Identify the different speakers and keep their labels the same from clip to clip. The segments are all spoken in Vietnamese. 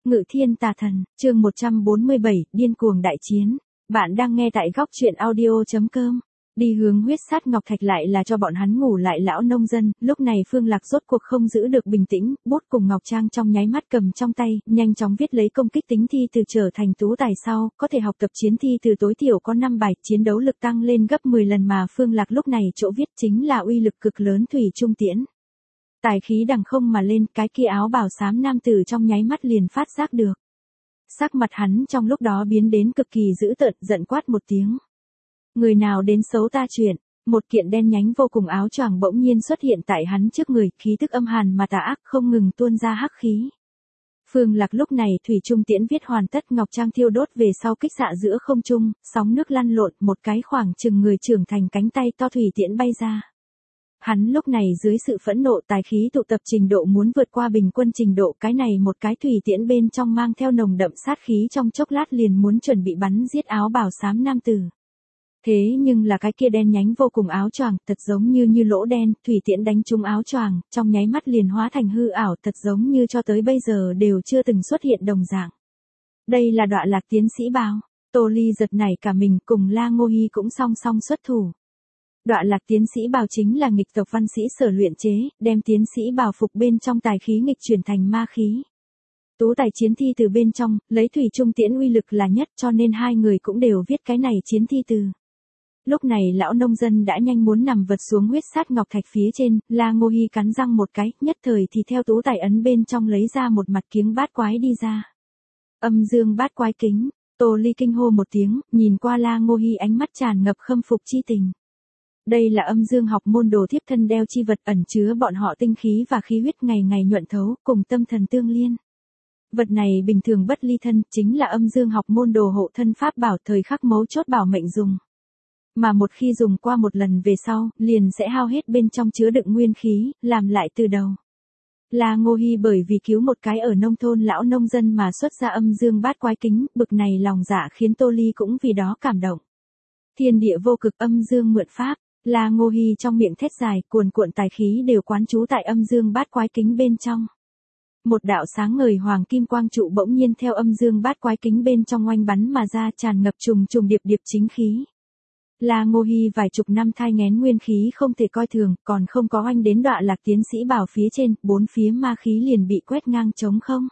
Speaker 1: Ngự thiên tà thần, chương 147, điên cuồng đại chiến. Bạn đang nghe tại góc truyện audio.com. Đi hướng huyết sát ngọc thạch lại là cho bọn hắn ngủ lại lão nông dân, lúc này Phương Lạc rốt cuộc không giữ được bình tĩnh, bút cùng ngọc trang trong nháy mắt cầm trong tay, nhanh chóng viết lấy công kích tính thi từ trở thành tú tài sau, có thể học tập chiến thi từ tối thiểu có 5 bài, chiến đấu lực tăng lên gấp 10 lần mà Phương Lạc lúc này chỗ viết chính là uy lực cực lớn thủy trung tiễn. Tài khí đằng không mà lên, cái kia áo bào xám nam tử trong nháy mắt liền phát giác được. Sắc mặt hắn trong lúc đó biến đến cực kỳ dữ tợn, giận quát một tiếng. Người nào đến xấu ta chuyện, một kiện đen nhánh vô cùng áo choàng bỗng nhiên xuất hiện tại hắn trước người, khí tức âm hàn mà tà ác không ngừng tuôn ra hắc khí. Phương Lạc lúc này thủy trung tiễn viết hoàn tất, ngọc trang thiêu đốt về sau kích xạ giữa không trung, sóng nước lăn lộn, một cái khoảng chừng người trưởng thành cánh tay to thủy tiễn bay ra. Hắn lúc này dưới sự phẫn nộ tài khí tụ tập trình độ muốn vượt qua bình quân trình độ, cái này một cái thủy tiễn bên trong mang theo nồng đậm sát khí trong chốc lát liền muốn chuẩn bị bắn giết áo bào xám nam tử. Thế nhưng là cái kia đen nhánh vô cùng áo choàng, thật giống như lỗ đen, thủy tiễn đánh trúng áo choàng, trong nháy mắt liền hóa thành hư ảo, thật giống như cho tới bây giờ đều chưa từng xuất hiện đồng dạng. Đây là Đọa Lạc tiến sĩ bào. Tô Ly giật nảy cả mình, cùng La Ngô Hi cũng song song xuất thủ. Đọa Lạc tiến sĩ bào chính là nghịch tộc văn sĩ sở luyện chế, đem tiến sĩ bào phục bên trong tài khí nghịch chuyển thành ma khí. Tú tài chiến thi từ bên trong, lấy thủy trung tiễn uy lực là nhất, cho nên hai người cũng đều viết cái này chiến thi từ. Lúc này lão nông dân đã nhanh muốn nằm vật xuống huyết sát ngọc thạch phía trên, La Ngô Hi cắn răng một cái, nhất thời thì theo tú tài ấn bên trong lấy ra một mặt kiếng bát quái đi ra. Âm dương bát quái kính. Tô Ly kinh hô một tiếng, nhìn qua La Ngô Hi ánh mắt tràn ngập khâm phục chi tình. Đây là âm dương học môn đồ thiếp thân đeo chi vật, ẩn chứa bọn họ tinh khí và khí huyết ngày ngày nhuận thấu, cùng tâm thần tương liên. Vật này bình thường bất ly thân, chính là âm dương học môn đồ hộ thân pháp bảo, thời khắc mấu chốt bảo mệnh dùng. Mà một khi dùng qua một lần về sau, liền sẽ hao hết bên trong chứa đựng nguyên khí, làm lại từ đầu. La Ngô Hi bởi vì cứu một cái ở nông thôn lão nông dân mà xuất ra âm dương bát quái kính, bực này lòng dạ khiến Tô Ly cũng vì đó cảm động. Thiên địa vô cực, âm dương mượn pháp. La Ngô Hi trong miệng thét dài, cuồn cuộn tài khí đều quán trú tại âm dương bát quái kính bên trong. Một đạo sáng ngời hoàng kim quang trụ bỗng nhiên theo âm dương bát quái kính bên trong oanh bắn mà ra, tràn ngập trùng trùng điệp điệp chính khí. La Ngô Hi vài chục năm thai nghén nguyên khí không thể coi thường, còn không có oanh đến Đọa Lạc tiến sĩ bào phía trên, bốn phía ma khí liền bị quét ngang trống không.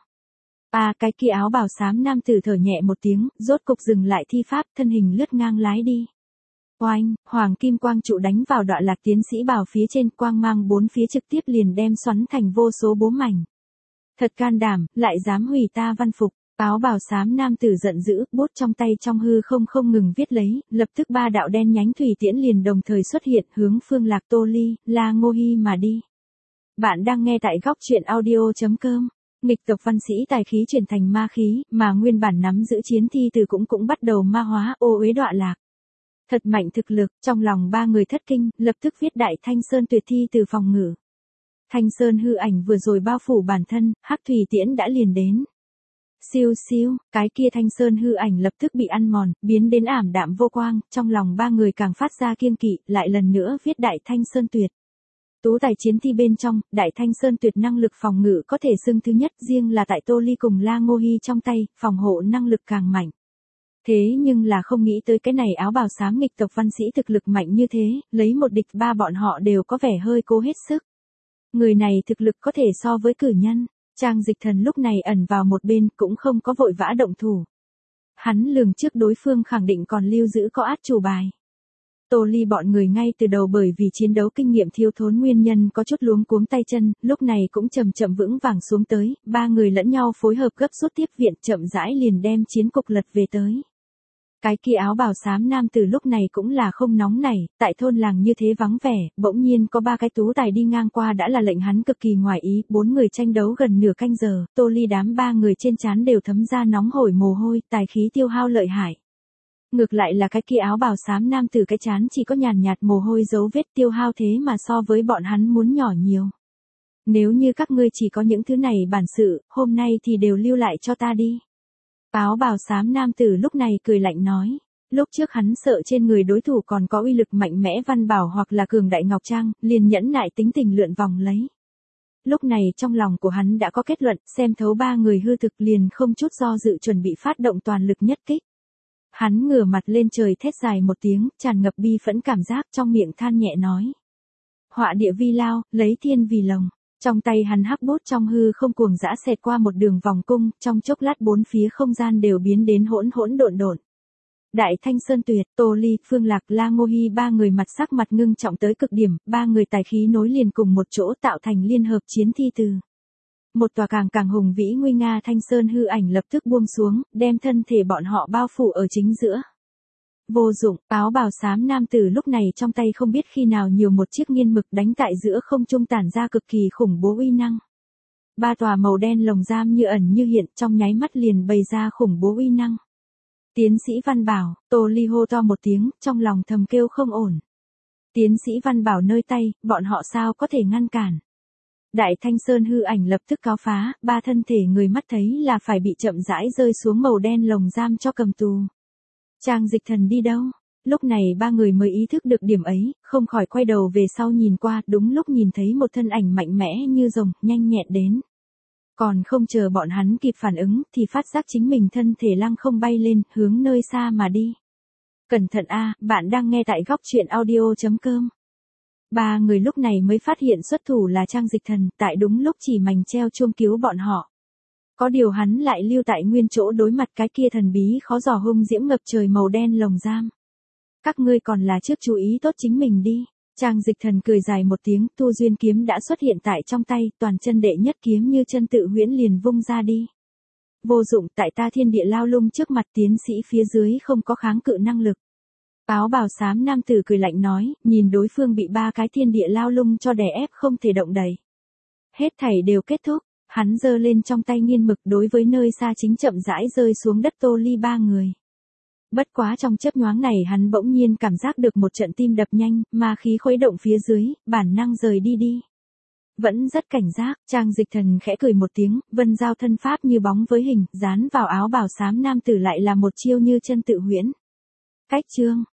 Speaker 1: Cái kia áo bào xám nam tử thở nhẹ một tiếng, rốt cục dừng lại thi pháp, thân hình lướt ngang lái đi. Oanh, hoàng kim quang trụ đánh vào Đọa Lạc tiến sĩ bào phía trên, quang mang bốn phía trực tiếp liền đem xoắn thành vô số bố mảnh. Thật can đảm, lại dám hủy ta văn phục. Áo bào xám nam tử giận dữ, bút trong tay trong hư không ngừng viết lấy, lập tức ba đạo đen nhánh thủy tiễn liền đồng thời xuất hiện, hướng Phương Lạc, Tô Ly, La Ngô Hi mà đi. Bạn đang nghe tại góc truyện audio.com. Nghịch tộc văn sĩ tài khí chuyển thành ma khí, mà nguyên bản nắm giữ chiến thi từ cũng bắt đầu ma hóa, ô uế Đọa Lạc. Thật mạnh thực lực, trong lòng ba người thất kinh, lập tức viết Đại Thanh Sơn tuyệt thi từ phòng ngự. Thanh Sơn hư ảnh vừa rồi bao phủ bản thân, hắc thủy tiễn đã liền đến. Siêu siêu, cái kia Thanh Sơn hư ảnh lập tức bị ăn mòn, biến đến ảm đạm vô quang, trong lòng ba người càng phát ra kiêng kỵ, lại lần nữa viết Đại Thanh Sơn tuyệt. Tú tài chiến thi bên trong, Đại Thanh Sơn tuyệt năng lực phòng ngự có thể xưng thứ nhất, riêng là tại Tô Ly cùng La Ngô Hi trong tay, phòng hộ năng lực càng mạnh. Thế nhưng là không nghĩ tới cái này áo bào xám nghịch tộc văn sĩ thực lực mạnh như thế, lấy một địch ba bọn họ đều có vẻ hơi cố hết sức. Người này thực lực có thể so với cử nhân. Trang Dịch Thần lúc này ẩn vào một bên, cũng không có vội vã động thủ. Hắn lường trước đối phương khẳng định còn lưu giữ có át chủ bài. Tô Ly bọn người ngay từ đầu bởi vì chiến đấu kinh nghiệm thiếu thốn nguyên nhân có chút luống cuống tay chân, lúc này cũng chậm chậm vững vàng xuống tới, ba người lẫn nhau phối hợp gấp rút tiếp viện, chậm rãi liền đem chiến cục lật về tới. Cái kia áo bào xám nam tử lúc này cũng là không nóng nảy, tại thôn làng như thế vắng vẻ, bỗng nhiên có ba cái tú tài đi ngang qua đã là lệnh hắn cực kỳ ngoài ý, bốn người tranh đấu gần nửa canh giờ, Tô Ly đám ba người trên trán đều thấm ra nóng hổi mồ hôi, tài khí tiêu hao lợi hại. Ngược lại là cái kia áo bào xám nam tử cái trán chỉ có nhàn nhạt mồ hôi dấu vết, tiêu hao thế mà so với bọn hắn muốn nhỏ nhiều. Nếu như các ngươi chỉ có những thứ này bản sự, hôm nay thì đều lưu lại cho ta đi. Áo bào xám nam tử lúc này cười lạnh nói. Lúc trước hắn sợ trên người đối thủ còn có uy lực mạnh mẽ văn bảo hoặc là cường đại ngọc trang, liền nhẫn nại tính tình lượn vòng lấy. Lúc này trong lòng của hắn đã có kết luận, xem thấu ba người hư thực liền không chút do dự chuẩn bị phát động toàn lực nhất kích. Hắn ngửa mặt lên trời thét dài một tiếng, tràn ngập bi phẫn cảm giác, trong miệng than nhẹ nói. Họa địa vi lao, lấy thiên vì lồng. Trong tay hắn hắc bút trong hư không cuồng dã xẹt qua một đường vòng cung, trong chốc lát bốn phía không gian đều biến đến hỗn hỗn độn độn. Đại Thanh Sơn Tuyệt, Tô Ly, Phương Lạc, La Ngô Hi ba người mặt sắc mặt ngưng trọng tới cực điểm, ba người tài khí nối liền cùng một chỗ tạo thành liên hợp chiến thi từ. Một tòa càng hùng vĩ nguy nga Thanh Sơn hư ảnh lập tức buông xuống, đem thân thể bọn họ bao phủ ở chính giữa. Vô dụng, áo bào xám nam tử lúc này trong tay không biết khi nào nhiều một chiếc nghiên mực đánh tại giữa không trung tản ra cực kỳ khủng bố uy năng. Ba tòa màu đen lồng giam như ẩn như hiện trong nháy mắt liền bày ra khủng bố uy năng. Tiến sĩ Văn Bảo, Tô Ly hô to một tiếng, trong lòng thầm kêu không ổn. Tiến sĩ Văn Bảo nơi tay, bọn họ sao có thể ngăn cản. Đại Thanh Sơn hư ảnh lập tức cáo phá, ba thân thể người mắt thấy là phải bị chậm rãi rơi xuống màu đen lồng giam cho cầm tù. Trang Dịch Thần đi đâu? Lúc này ba người mới ý thức được điểm ấy, không khỏi quay đầu về sau nhìn qua, đúng lúc nhìn thấy một thân ảnh mạnh mẽ như rồng, nhanh nhẹn đến. Còn không chờ bọn hắn kịp phản ứng, thì phát giác chính mình thân thể lăng không bay lên, hướng nơi xa mà đi. Cẩn thận a, bạn đang nghe tại góc truyện audio.com. Ba người lúc này mới phát hiện xuất thủ là Trang Dịch Thần, tại đúng lúc chỉ mành treo chuông cứu bọn họ. Có điều hắn lại lưu tại nguyên chỗ đối mặt cái kia thần bí khó dò hung diễm ngập trời màu đen lồng giam. Các ngươi còn là trước chú ý tốt chính mình đi. Trang Dịch Thần cười dài một tiếng, Tu Duyên kiếm đã xuất hiện tại trong tay, toàn chân đệ nhất kiếm như chân tự huyễn liền vung ra đi. Vô dụng, tại ta thiên địa lao lung trước mặt tiến sĩ phía dưới không có kháng cự năng lực. Áo bào xám nam tử cười lạnh nói, nhìn đối phương bị ba cái thiên địa lao lung cho đè ép không thể động đậy. Hết thảy đều kết thúc, hắn giơ lên trong tay nghiên mực đối với nơi xa chính chậm rãi rơi xuống đất Tô Ly ba người. Bất quá trong chớp nhoáng này hắn bỗng nhiên cảm giác được một trận tim đập nhanh, ma khí khuấy động phía dưới, bản năng rời đi. Vẫn rất cảnh giác, Trang Dịch Thần khẽ cười một tiếng, vân giao thân pháp như bóng với hình, dán vào áo bào xám nam tử lại là một chiêu như chân tự huyễn. Cách chương,